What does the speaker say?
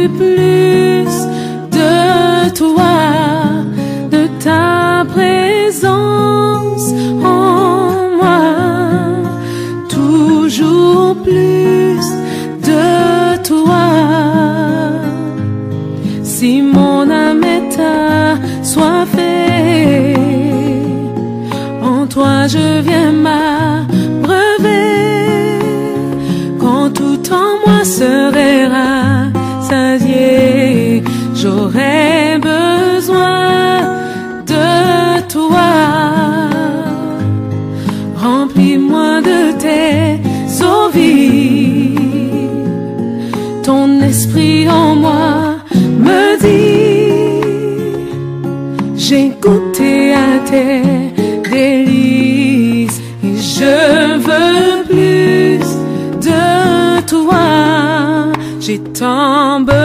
plus de toi, de ta présence en moi, toujours plus de toi. Si mon âme est assoiffée, en toi je viens m'abreuver, quand tout en moi serait rassasié, j'aurais besoin de toi. Remplis-moi de tes eaux vives, ton esprit en moi me dit, j'ai goûté à tes délices et je veux plus de toi. J'ai tant besoin